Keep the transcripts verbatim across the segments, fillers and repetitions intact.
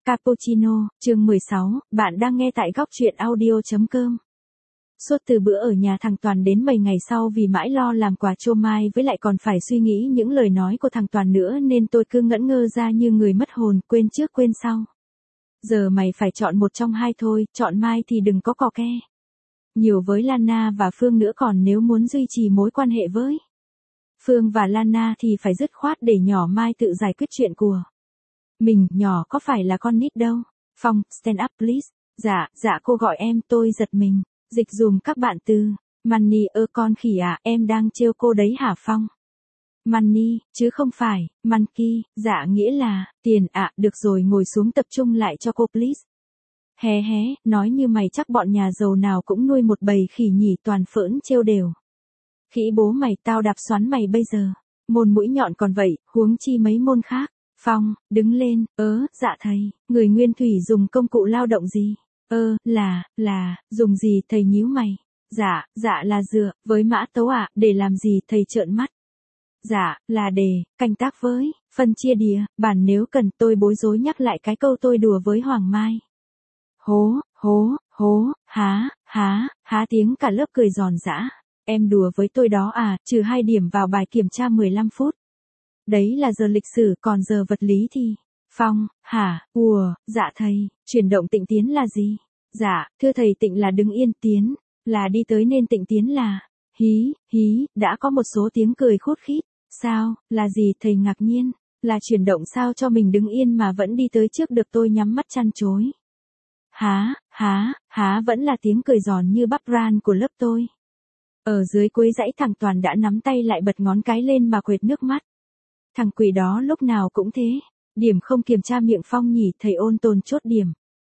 Cappuccino, chương mười sáu, bạn đang nghe tại góc truyện audio.com. Suốt từ bữa ở nhà thằng Toàn đến mấy ngày sau vì mãi lo làm quà cho Mai với lại còn phải suy nghĩ những lời nói của thằng Toàn nữa nên tôi cứ ngẩn ngơ ra như người mất hồn, quên trước quên sau. Giờ mày phải chọn một trong hai thôi, chọn Mai thì đừng có cò ke nhiều với Lana và Phương nữa, còn nếu muốn duy trì mối quan hệ với Phương và Lana thì phải dứt khoát để nhỏ Mai tự giải quyết chuyện của mình, nhỏ có phải là con nít đâu. Phong, stand up please. Dạ, dạ cô gọi em, tôi giật mình. Dịch dùm các bạn từ. Money ơ con khỉ à, em đang trêu cô đấy hả Phong? Money, chứ không phải, monkey, dạ nghĩa là, tiền ạ, à, được rồi ngồi xuống tập trung lại cho cô please. Hé hé, nói như mày chắc bọn nhà giàu nào cũng nuôi một bầy khỉ nhỉ, toàn phỡn trêu đều. Khỉ bố mày, tao đạp xoắn mày bây giờ. Môn mũi nhọn còn vậy, huống chi mấy môn khác. Phong, đứng lên, ớ, dạ thầy, người nguyên thủy dùng công cụ lao động gì? Ơ, là, là, dùng gì thầy nhíu mày? Dạ, dạ là dựa, với mã tấu ạ, à, để làm gì thầy trợn mắt? Dạ, là để, canh tác với, phân chia đìa, bản nếu cần tôi bối rối nhắc lại cái câu tôi đùa với Hoàng Mai. Hố, hố, hố, há, há, há tiếng cả lớp cười giòn giã. Em đùa với tôi đó à, trừ hai điểm vào bài kiểm tra mười lăm phút. Đấy là giờ lịch sử, còn giờ vật lý thì. Phong, hả, ùa, dạ thầy, chuyển động tịnh tiến là gì? Dạ, thưa thầy tịnh là đứng yên, tiến, là đi tới nên tịnh tiến là, hí, hí, đã có một số tiếng cười khút khít. Sao, là gì thầy ngạc nhiên, là chuyển động sao cho mình đứng yên mà vẫn đi tới trước được, tôi nhắm mắt chăn chối. Há, há, há vẫn là tiếng cười giòn như bắp ran của lớp tôi. Ở dưới cuối dãy thằng Toàn đã nắm tay lại bật ngón cái lên mà quệt nước mắt. Thằng quỷ đó lúc nào cũng thế, điểm không kiểm tra miệng Phong nhỉ, thầy ôn tồn chốt điểm.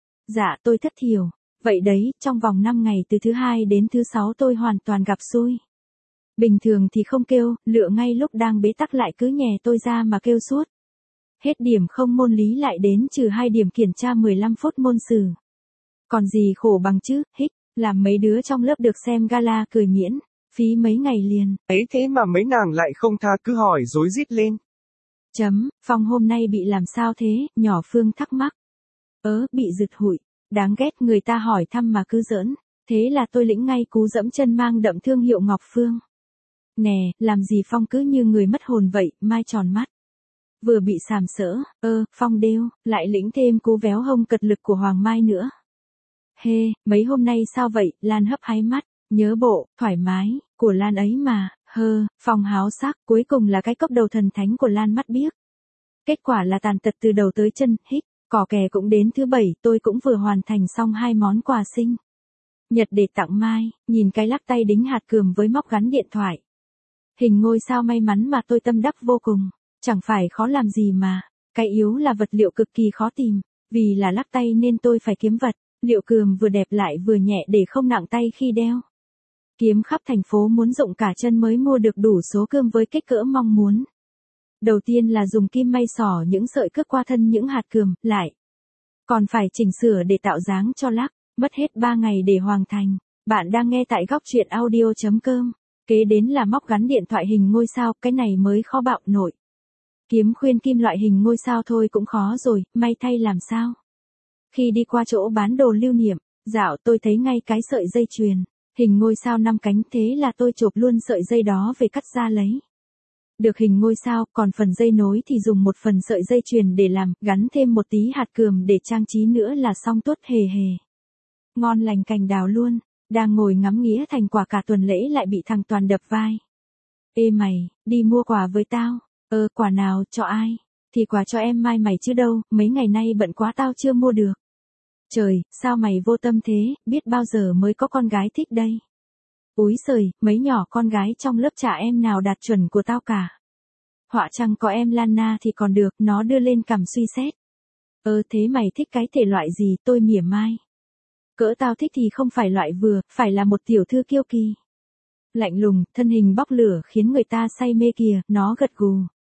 Dạ tôi thất thiểu, vậy đấy, trong vòng năm ngày từ thứ hai đến thứ sáu tôi hoàn toàn gặp xui. Bình thường thì không kêu, lựa ngay lúc đang bế tắc lại cứ nhè tôi ra mà kêu suốt. Hết điểm không môn lý lại đến trừ hai điểm kiểm tra mười lăm phút môn sử. Còn gì khổ bằng chứ, hích, làm mấy đứa trong lớp được xem gala cười miễn, phí mấy ngày liền. Ấy thế mà mấy nàng lại không tha, cứ hỏi rối rít lên. Chấm, Phong hôm nay bị làm sao thế, nhỏ Phương thắc mắc. Ớ, bị rụt hụi, đáng ghét, người ta hỏi thăm mà cứ giỡn, thế là tôi lĩnh ngay cú dẫm chân mang đậm thương hiệu Ngọc Phương. Nè, làm gì Phong cứ như người mất hồn vậy, Mai tròn mắt. Vừa bị sàm sỡ, ơ, Phong đêu, lại lĩnh thêm cú véo hông cật lực của Hoàng Mai nữa. Hê, mấy hôm nay sao vậy, Lan hấp háy mắt, nhớ bộ, thoải mái, của Lan ấy mà, hơ, Phong háo sắc, cuối cùng là cái cốc đầu thần thánh của Lan mắt biếc. Kết quả là tàn tật từ đầu tới chân, hích, cỏ kè cũng đến thứ bảy, tôi cũng vừa hoàn thành xong hai món quà sinh nhật để tặng Mai, nhìn cái lắc tay đính hạt cườm với móc gắn điện thoại. Hình ngôi sao may mắn mà tôi tâm đắc vô cùng, chẳng phải khó làm gì mà, cái yếu là vật liệu cực kỳ khó tìm, vì là lắc tay nên tôi phải kiếm vật liệu cườm vừa đẹp lại vừa nhẹ để không nặng tay khi đeo. Kiếm khắp thành phố muốn dụng cả chân mới mua được đủ số cơm với kích cỡ mong muốn. Đầu tiên là dùng kim may xỏ những sợi cước qua thân những hạt cườm, lại còn phải chỉnh sửa để tạo dáng cho lắc, mất hết ba ngày để hoàn thành. Bạn đang nghe tại góc truyện audio.com. Kế đến là móc gắn điện thoại hình ngôi sao, cái này mới khó bạo nổi. Kiếm khuyên kim loại hình ngôi sao thôi cũng khó rồi, may thay làm sao? Khi đi qua chỗ bán đồ lưu niệm, dạo tôi thấy ngay cái sợi dây chuyền hình ngôi sao năm cánh, thế là tôi chộp luôn sợi dây đó về cắt ra lấy được hình ngôi sao, còn phần dây nối thì dùng một phần sợi dây chuyền để làm, gắn thêm một tí hạt cườm để trang trí nữa là xong tuốt hề hề. Ngon lành cành đào luôn, đang ngồi ngắm nghía thành quả cả tuần lễ lại bị thằng Toàn đập vai. Ê mày, đi mua quà với tao. Ơ, quà nào, cho ai? Thì quà cho em Mai mày chứ đâu, mấy ngày nay bận quá tao chưa mua được. Trời, sao mày vô tâm thế, biết bao giờ mới có con gái thích đây. Úi giời, mấy nhỏ con gái trong lớp chả em nào đạt chuẩn của tao cả. Họa chăng có em Lana thì còn được, nó đưa lên cằm suy xét. Ơ thế mày thích cái thể loại gì, tôi mỉa mai. Cỡ tao thích thì không phải loại vừa, phải là một tiểu thư kiêu kỳ. Lạnh lùng, thân hình bốc lửa khiến người ta say mê kìa, nó gật gù.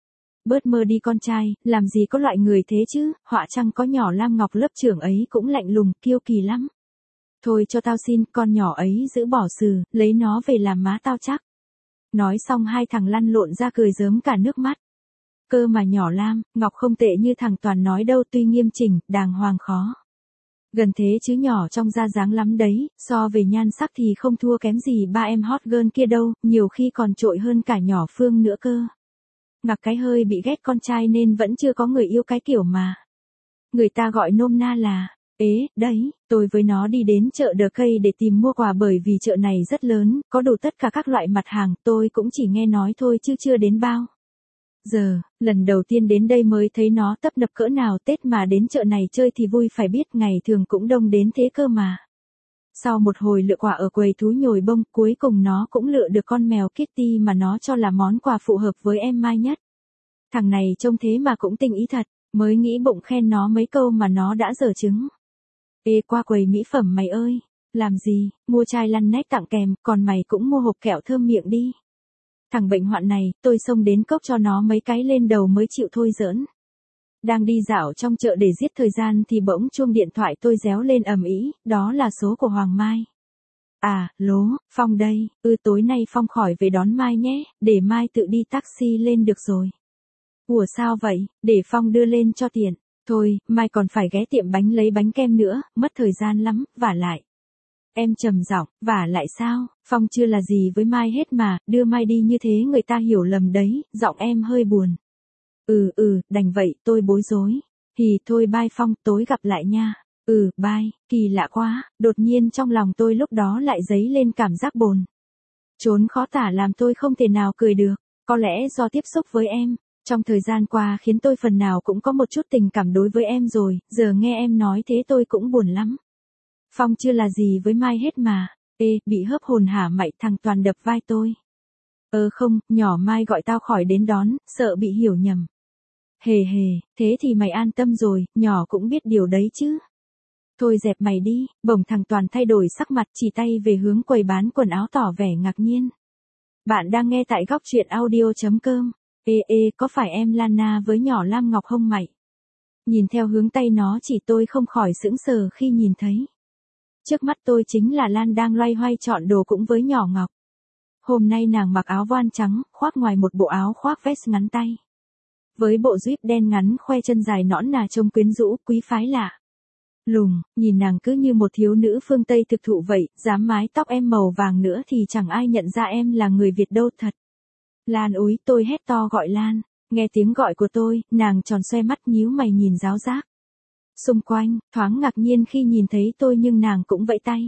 Bớt mơ đi con trai, làm gì có loại người thế chứ, họa chăng có nhỏ Lam Ngọc lớp trưởng ấy cũng lạnh lùng, kiêu kỳ lắm. Thôi cho tao xin, con nhỏ ấy giữ bỏ sừ, lấy nó về làm má tao chắc. Nói xong hai thằng lăn lộn ra cười rớm cả nước mắt. Cơ mà nhỏ Lam, Ngọc không tệ như thằng Toàn nói đâu, tuy nghiêm chỉnh, đàng hoàng khó. Gần thế chứ nhỏ trong ra dáng lắm đấy, so về nhan sắc thì không thua kém gì ba em hot girl kia đâu, nhiều khi còn trội hơn cả nhỏ Phương nữa cơ. Ngạc cái hơi bị ghét con trai nên vẫn chưa có người yêu cái kiểu mà. Người ta gọi nôm na là, ế, đấy, tôi với nó đi đến chợ Đờ Cây để tìm mua quà bởi vì chợ này rất lớn, có đủ tất cả các loại mặt hàng, tôi cũng chỉ nghe nói thôi chứ chưa đến bao. Giờ, lần đầu tiên đến đây mới thấy nó tấp nập cỡ nào, Tết mà đến chợ này chơi thì vui phải biết, ngày thường cũng đông đến thế cơ mà. Sau một hồi lựa quà ở quầy thú nhồi bông, cuối cùng nó cũng lựa được con mèo Kitty mà nó cho là món quà phù hợp với em Mai nhất. Thằng này trông thế mà cũng tinh ý thật, mới nghĩ bụng khen nó mấy câu mà nó đã dở chứng. Ê, qua quầy mỹ phẩm mày ơi, làm gì, mua chai lăn nét tặng kèm, còn mày cũng mua hộp kẹo thơm miệng đi. Thằng bệnh hoạn này, tôi xông đến cốc cho nó mấy cái lên đầu mới chịu thôi giỡn. Đang đi dạo trong chợ để giết thời gian thì bỗng chuông điện thoại tôi réo lên ầm ĩ, đó là số của Hoàng Mai. À, lố, Phong đây, ư tối nay Phong khỏi về đón Mai nhé, để Mai tự đi taxi lên được rồi. Ủa sao vậy, để Phong đưa lên cho tiện. Thôi, Mai còn phải ghé tiệm bánh lấy bánh kem nữa, mất thời gian lắm, vả lại. Em trầm giọng, vả lại sao, Phong chưa là gì với Mai hết mà, đưa Mai đi như thế người ta hiểu lầm đấy, giọng em hơi buồn. Ừ ừ, đành vậy, tôi bối rối. Thì thôi bye Phong, tối gặp lại nha. Ừ, bye, kỳ lạ quá, đột nhiên trong lòng tôi lúc đó lại dấy lên cảm giác bồn chốn khó tả làm tôi không thể nào cười được, có lẽ do tiếp xúc với em. Trong thời gian qua khiến tôi phần nào cũng có một chút tình cảm đối với em rồi, giờ nghe em nói thế tôi cũng buồn lắm. Phong chưa là gì với Mai hết mà. Ê, bị hớp hồn hả mày, thằng Toàn đập vai tôi. Ờ không, nhỏ Mai gọi tao khỏi đến đón, sợ bị hiểu nhầm. Hề hề, thế thì mày an tâm rồi, nhỏ cũng biết điều đấy chứ. Thôi dẹp mày đi, bỗng thằng Toàn thay đổi sắc mặt chỉ tay về hướng quầy bán quần áo tỏ vẻ ngạc nhiên. Bạn đang nghe tại góc truyện audio chấm com. Ê ê, có phải em Lana với nhỏ Lam Ngọc không mày? Nhìn theo hướng tay nó chỉ tôi không khỏi sững sờ khi nhìn thấy. Trước mắt tôi chính là Lan đang loay hoay chọn đồ cũng với nhỏ Ngọc. Hôm nay nàng mặc áo voan trắng, khoác ngoài một bộ áo khoác vest ngắn tay. Với bộ jeep đen ngắn khoe chân dài nõn nà trông quyến rũ, quý phái lạ. Lùng, nhìn nàng cứ như một thiếu nữ phương Tây thực thụ vậy, dám mái tóc em màu vàng nữa thì chẳng ai nhận ra em là người Việt đâu thật. Lan úi, tôi hét to gọi Lan, nghe tiếng gọi của tôi, nàng tròn xoe mắt nhíu mày nhìn giáo giác. Xung quanh, thoáng ngạc nhiên khi nhìn thấy tôi nhưng nàng cũng vẫy tay.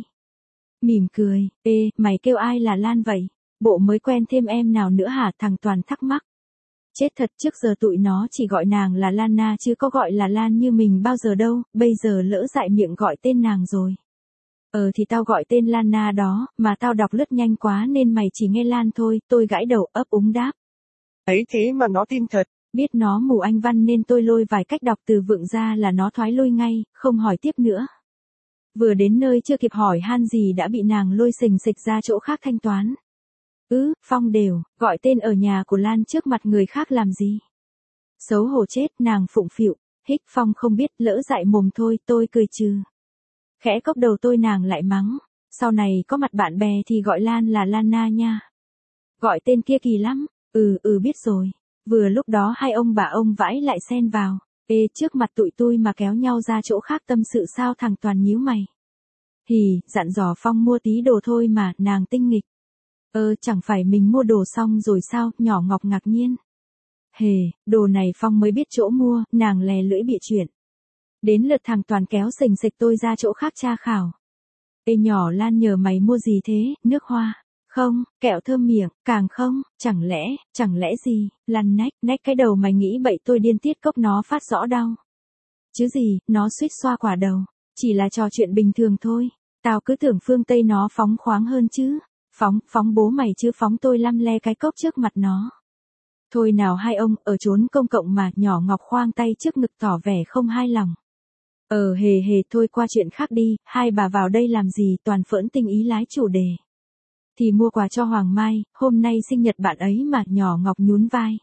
Mỉm cười, ê, mày kêu ai là Lan vậy? Bộ mới quen thêm em nào nữa hả? Thằng Toàn thắc mắc. Chết thật, trước giờ tụi nó chỉ gọi nàng là Lana chứ có gọi là Lan như mình bao giờ đâu, bây giờ lỡ dại miệng gọi tên nàng rồi. Ờ thì tao gọi tên Lana đó, mà tao đọc lướt nhanh quá nên mày chỉ nghe Lan thôi, tôi gãi đầu ấp úng đáp. Ấy thế mà nó tin thật. Biết nó mù Anh văn nên tôi lôi vài cách đọc từ vựng ra là nó thoái lui ngay, không hỏi tiếp nữa. Vừa đến nơi chưa kịp hỏi han gì đã bị nàng lôi xình xịch ra chỗ khác thanh toán. Ừ, Phong đều, gọi tên ở nhà của Lan trước mặt người khác làm gì? Xấu hổ chết, nàng phụng phịu, hích Phong không biết lỡ dại mồm thôi, tôi cười trừ. Khẽ cốc đầu tôi nàng lại mắng, sau này có mặt bạn bè thì gọi Lan là Lana nha. Gọi tên kia kỳ lắm, ừ ừ biết rồi. Vừa lúc đó hai ông bà ông vãi lại xen vào, ê trước mặt tụi tôi mà kéo nhau ra chỗ khác tâm sự sao? Thằng Toàn nhíu mày. Hì, dặn dò Phong mua tí đồ thôi mà, nàng tinh nghịch. Ơ chẳng phải mình mua đồ xong rồi sao? Nhỏ Ngọc ngạc nhiên. Hề, đồ này Phong mới biết chỗ mua, nàng lè lưỡi bịa chuyện. Đến lượt thằng Toàn kéo sình sịch tôi ra chỗ khác tra khảo. Ê nhỏ Lan nhờ mày mua gì thế? Nước hoa? Không, kẹo thơm miệng, càng không, chẳng lẽ, chẳng lẽ gì? Lăn nách, nách cái đầu mày nghĩ bậy tôi điên tiết cốc nó phát rõ đau. Chứ gì, nó suýt xoa quả đầu, chỉ là trò chuyện bình thường thôi. Tao cứ tưởng phương Tây nó phóng khoáng hơn chứ. Phóng, phóng bố mày chứ phóng tôi lăm le cái cốc trước mặt nó. Thôi nào hai ông, ở chốn công cộng mà, nhỏ Ngọc khoang tay trước ngực tỏ vẻ không hài lòng. Ờ hề hề thôi qua chuyện khác đi, hai bà vào đây làm gì? Toàn phỡn tinh ý lái chủ đề. Thì mua quà cho Hoàng Mai, hôm nay sinh nhật bạn ấy mà, nhỏ Ngọc nhún vai.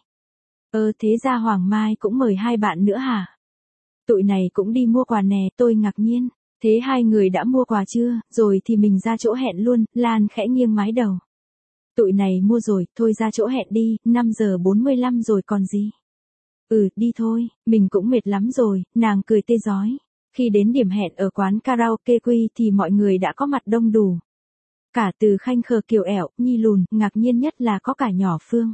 Ơ thế ra Hoàng Mai cũng mời hai bạn nữa hả? Tụi này cũng đi mua quà nè, tôi ngạc nhiên. Thế hai người đã mua quà chưa, rồi thì mình ra chỗ hẹn luôn, Lan khẽ nghiêng mái đầu. Tụi này mua rồi, thôi ra chỗ hẹn đi, năm giờ bốn mươi lăm rồi còn gì. Ừ, đi thôi, mình cũng mệt lắm rồi, nàng cười tê rói. Khi đến điểm hẹn ở quán karaoke Quy thì mọi người đã có mặt đông đủ. Cả Từ Khanh khờ kiều ẻo, Nhi lùn, ngạc nhiên nhất là có cả nhỏ Phương.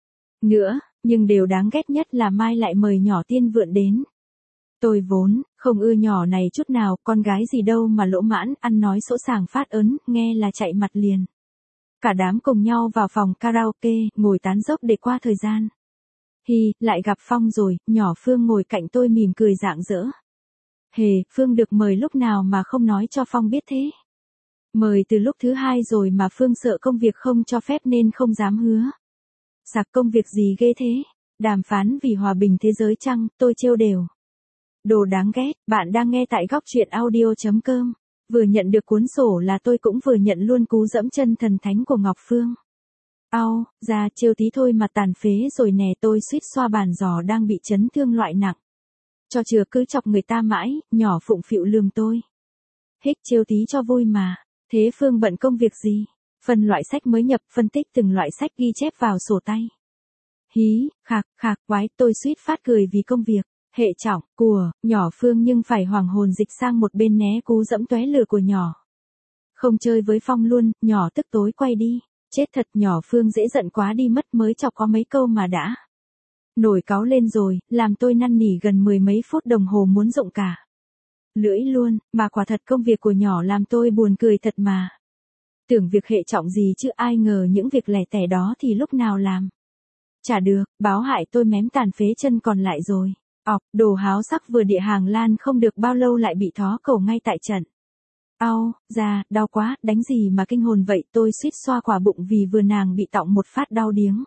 Nữa, nhưng điều đáng ghét nhất là Mai lại mời nhỏ Tiên Vượn đến. Tôi vốn, không ưa nhỏ này chút nào, con gái gì đâu mà lỗ mãn, ăn nói sỗ sàng phát ớn, nghe là chạy mặt liền. Cả đám cùng nhau vào phòng karaoke, ngồi tán dốc để qua thời gian. Hi, lại gặp Phong rồi, nhỏ Phương ngồi cạnh tôi mỉm cười rạng rỡ. Hề, Phương được mời lúc nào mà không nói cho Phong biết thế. Mời từ lúc thứ hai rồi mà Phương sợ công việc không cho phép nên không dám hứa. Sạc công việc gì ghê thế? Đàm phán vì hòa bình thế giới chăng, tôi trêu đều. Đồ đáng ghét, bạn đang nghe tại góc truyện audio.com. Vừa nhận được cuốn sổ là tôi cũng vừa nhận luôn cú dẫm chân thần thánh của Ngọc Phương. Au, ra trêu tí thôi mà tàn phế rồi nè, tôi suýt xoa bàn giò đang bị chấn thương loại nặng. Cho chừa cứ chọc người ta mãi, nhỏ phụng phịu lườm tôi. Hích trêu tí cho vui mà, thế Phương bận công việc gì? Phân loại sách mới nhập, phân tích từng loại sách ghi chép vào sổ tay. Hí, khạc, khạc, quái, tôi suýt phát cười vì công việc. Hệ trọng, của, nhỏ Phương nhưng phải hoàng hồn dịch sang một bên né cú dẫm tóe lửa của nhỏ. Không chơi với Phong luôn, nhỏ tức tối quay đi. Chết thật, nhỏ Phương dễ giận quá đi mất, mới chọc có mấy câu mà đã nổi cáu lên rồi, làm tôi năn nỉ gần mười mấy phút đồng hồ muốn rụng cả lưỡi luôn, mà quả thật công việc của nhỏ làm tôi buồn cười thật mà. Tưởng việc hệ trọng gì chứ ai ngờ những việc lẻ tẻ đó thì lúc nào làm. Chả được, báo hại tôi mém tàn phế chân còn lại rồi. Ọc, đồ háo sắc vừa địa hàng Lan không được bao lâu lại bị thó cổ ngay tại trận. Au, da, đau quá, đánh gì mà kinh hồn vậy, tôi suýt xoa quả bụng vì vừa nàng bị tọng một phát đau điếng.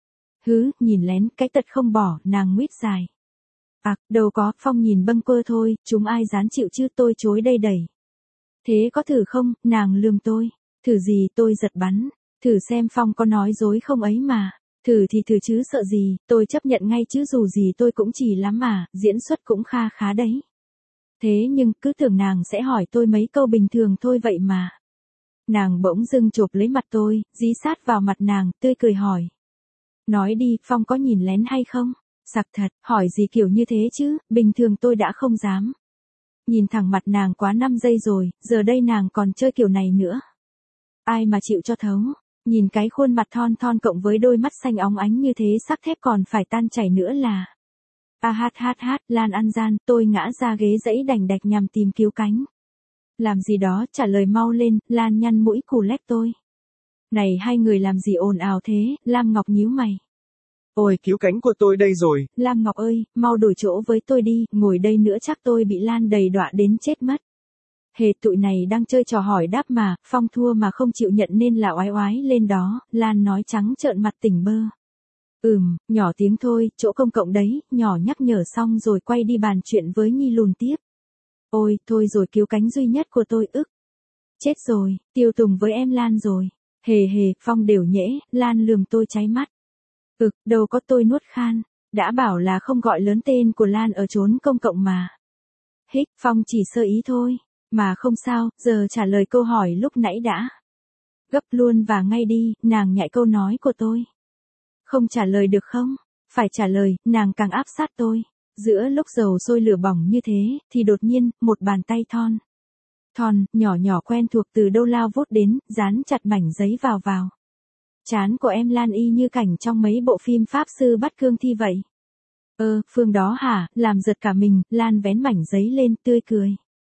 Hứ, nhìn lén, cái tật không bỏ, nàng nguyết dài. À, đâu có, Phong nhìn bâng quơ thôi, chúng ai dám chịu chứ, tôi chối đây đẩy. Thế có thử không, nàng lườm tôi. Thử gì, tôi giật bắn. Thử xem Phong có nói dối không ấy mà. Thử thì thử chứ sợ gì, tôi chấp nhận ngay chứ dù gì tôi cũng chỉ lắm mà, diễn xuất cũng kha khá đấy. Thế nhưng cứ tưởng nàng sẽ hỏi tôi mấy câu bình thường thôi vậy mà. Nàng bỗng dưng chộp lấy mặt tôi, dí sát vào mặt nàng, tươi cười hỏi. Nói đi, Phong có nhìn lén hay không? Sặc thật, hỏi gì kiểu như thế chứ, bình thường tôi đã không dám. Nhìn thẳng mặt nàng quá năm giây rồi, giờ đây nàng còn chơi kiểu này nữa. Ai mà chịu cho thấu. Nhìn cái khuôn mặt thon thon cộng với đôi mắt xanh óng ánh như thế sắc thép còn phải tan chảy nữa là. A hát hát hát, Lan ăn gian, tôi ngã ra ghế dãy đành đạch nhằm tìm cứu cánh. Làm gì đó, trả lời mau lên, Lan nhăn mũi cù lét tôi. Này hai người làm gì ồn ào thế, Lam Ngọc nhíu mày. Ôi, cứu cánh của tôi đây rồi. Lam Ngọc ơi, mau đổi chỗ với tôi đi, ngồi đây nữa chắc tôi bị Lan đầy đọa đến chết mất. Hề tụi này đang chơi trò hỏi đáp mà, Phong thua mà không chịu nhận nên là oái oái lên đó, Lan nói trắng trợn mặt tỉnh bơ. Ừm, nhỏ tiếng thôi, chỗ công cộng đấy, nhỏ nhắc nhở xong rồi quay đi bàn chuyện với Nhi lùn tiếp. Ôi, thôi rồi cứu cánh duy nhất của tôi ức. Chết rồi, tiêu tùng với em Lan rồi. Hề hề, Phong đều nhễ, Lan lườm tôi cháy mắt. Ực, đâu có tôi nuốt khan, đã bảo là không gọi lớn tên của Lan ở chốn công cộng mà. Hích, Phong chỉ sơ ý thôi. Mà không sao, giờ trả lời câu hỏi lúc nãy đã. Gấp luôn và ngay đi, nàng nhại câu nói của tôi. Không trả lời được không? Phải trả lời, nàng càng áp sát tôi. Giữa lúc dầu sôi lửa bỏng như thế, thì đột nhiên, một bàn tay thon. Thon, nhỏ nhỏ quen thuộc từ đâu lao vút đến, dán chặt mảnh giấy vào vào. Trán của em Lan y như cảnh trong mấy bộ phim Pháp Sư Bắt Cương Thi vậy. Ơ, Phương đó hả, làm giật cả mình, Lan vén mảnh giấy lên, tươi cười.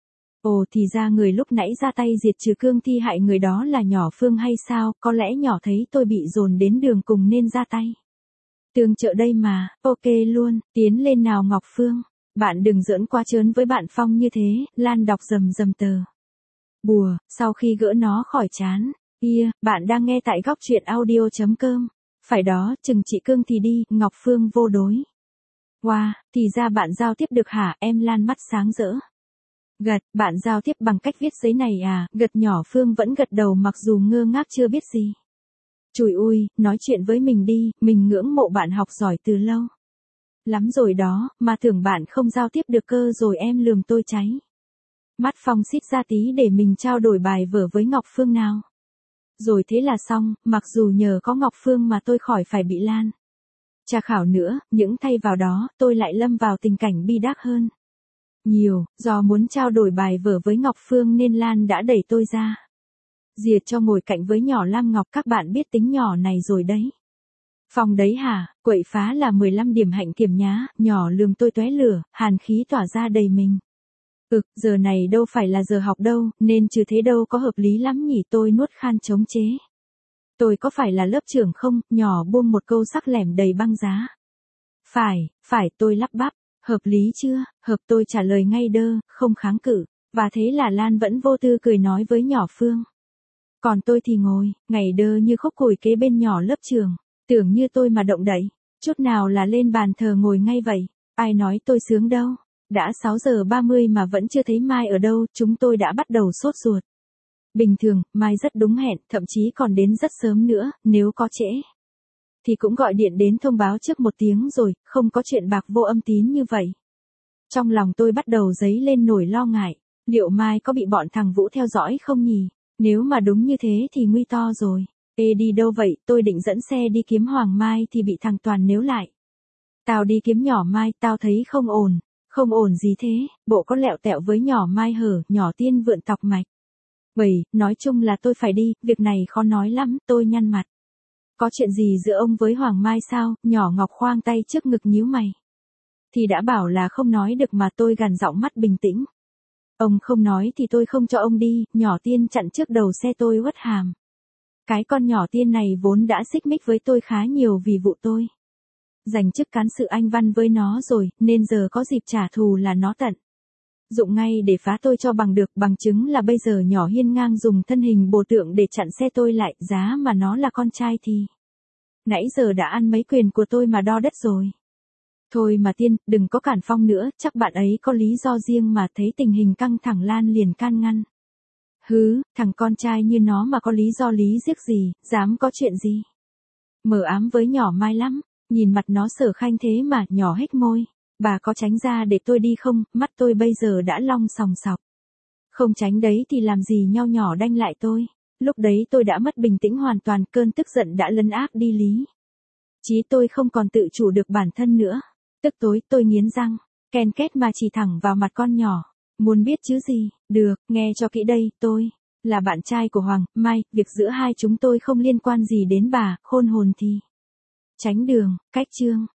Ồ thì ra người lúc nãy ra tay diệt trừ cương thi hại người đó là nhỏ Phương hay sao, có lẽ nhỏ thấy tôi bị dồn đến đường cùng nên ra tay. Tương trợ đây mà, ok luôn, tiến lên nào Ngọc Phương. Bạn đừng giỡn quá trớn với bạn Phong như thế, Lan đọc rầm rầm tờ. Bùa, sau khi gỡ nó khỏi chán. Ia, bạn đang nghe tại góc truyện audio.com. Phải đó, chừng chị cương thì đi, Ngọc Phương vô đối. Wow, thì ra bạn giao tiếp được hả, em Lan mắt sáng rỡ. Gật, bạn giao tiếp bằng cách viết giấy này à, gật nhỏ Phương vẫn gật đầu mặc dù ngơ ngác chưa biết gì. Chùi ui, nói chuyện với mình đi, mình ngưỡng mộ bạn học giỏi từ lâu. Lắm rồi đó, mà tưởng bạn không giao tiếp được cơ rồi em lườm tôi cháy. Mắt Phong xít ra tí để mình trao đổi bài vở với Ngọc Phương nào. Rồi thế là xong, mặc dù nhờ có Ngọc Phương mà tôi khỏi phải bị Lan tra khảo nữa, những thay vào đó, tôi lại lâm vào tình cảnh bi đát hơn. Nhiều, do muốn trao đổi bài vở với Ngọc Phương nên Lan đã đẩy tôi ra. Dìa cho ngồi cạnh với nhỏ Lam Ngọc, các bạn biết tính nhỏ này rồi đấy. Phòng đấy hả, quậy phá là mười lăm điểm hạnh kiểm nhá, nhỏ lườm tôi tóe lửa, hàn khí tỏa ra đầy mình. Ực, giờ này đâu phải là giờ học đâu, nên trừ thế đâu có hợp lý lắm nhỉ, tôi nuốt khan chống chế. Tôi có phải là lớp trưởng không, nhỏ buông một câu sắc lẻm đầy băng giá. Phải, phải, tôi lắp bắp, hợp lý chưa, hợp, tôi trả lời ngay đơ, không kháng cự, và thế là Lan vẫn vô tư cười nói với nhỏ Phương. Còn tôi thì ngồi, ngày đơ như khúc củi kế bên nhỏ lớp trường, tưởng như tôi mà động đậy, chút nào là lên bàn thờ ngồi ngay vậy, ai nói tôi sướng đâu, đã sáu giờ ba mươi mà vẫn chưa thấy Mai ở đâu, chúng tôi đã bắt đầu sốt ruột. Bình thường, Mai rất đúng hẹn, thậm chí còn đến rất sớm nữa, nếu có trễ thì cũng gọi điện đến thông báo trước một tiếng rồi, không có chuyện bạc vô âm tín như vậy. Trong lòng tôi bắt đầu dấy lên nỗi lo ngại, liệu Mai có bị bọn thằng Vũ theo dõi không nhỉ? Nếu mà đúng như thế thì nguy to rồi. Ê đi đâu vậy, tôi định dẫn xe đi kiếm Hoàng Mai thì bị thằng Toàn níu lại. Tao đi kiếm nhỏ Mai, tao thấy không ổn. Không ổn gì thế, bộ có lẹo tẹo với nhỏ Mai hở, nhỏ Tiên vượn tọc mạch. Bầy, nói chung là tôi phải đi, việc này khó nói lắm, tôi nhăn mặt. Có chuyện gì giữa ông với Hoàng Mai sao, nhỏ Ngọc khoang tay trước ngực nhíu mày. Thì đã bảo là không nói được mà, tôi gằn giọng mắt bình tĩnh. Ông không nói thì tôi không cho ông đi, nhỏ Tiên chặn trước đầu xe tôi uất hàm. Cái con nhỏ Tiên này vốn đã xích mích với tôi khá nhiều vì vụ tôi giành chức cán sự Anh Văn với nó rồi, nên giờ có dịp trả thù là nó tận dụng ngay để phá tôi cho bằng được, bằng chứng là bây giờ nhỏ hiên ngang dùng thân hình bồ tượng để chặn xe tôi lại, giá mà nó là con trai thì nãy giờ đã ăn mấy quyền của tôi mà đo đất rồi. Thôi mà Tiên, đừng có cản Phong nữa, chắc bạn ấy có lý do riêng mà, thấy tình hình căng thẳng Lan liền can ngăn. Hứ, thằng con trai như nó mà có lý do lý giếc gì, dám có chuyện gì. Mờ ám với nhỏ Mai lắm, nhìn mặt nó Sở Khanh thế mà, nhỏ hếch môi. Bà có tránh ra để tôi đi không, mắt tôi bây giờ đã long sòng sọc. Không tránh đấy thì làm gì nho nhỏ đanh lại tôi. Lúc đấy tôi đã mất bình tĩnh hoàn toàn, cơn tức giận đã lấn áp đi lý trí, tôi không còn tự chủ được bản thân nữa. Tức tối tôi nghiến răng, ken két mà chỉ thẳng vào mặt con nhỏ. Muốn biết chứ gì, được, nghe cho kỹ đây, tôi là bạn trai của Hoàng Mai, việc giữa hai chúng tôi không liên quan gì đến bà, khôn hồn thì tránh đường, cách chương.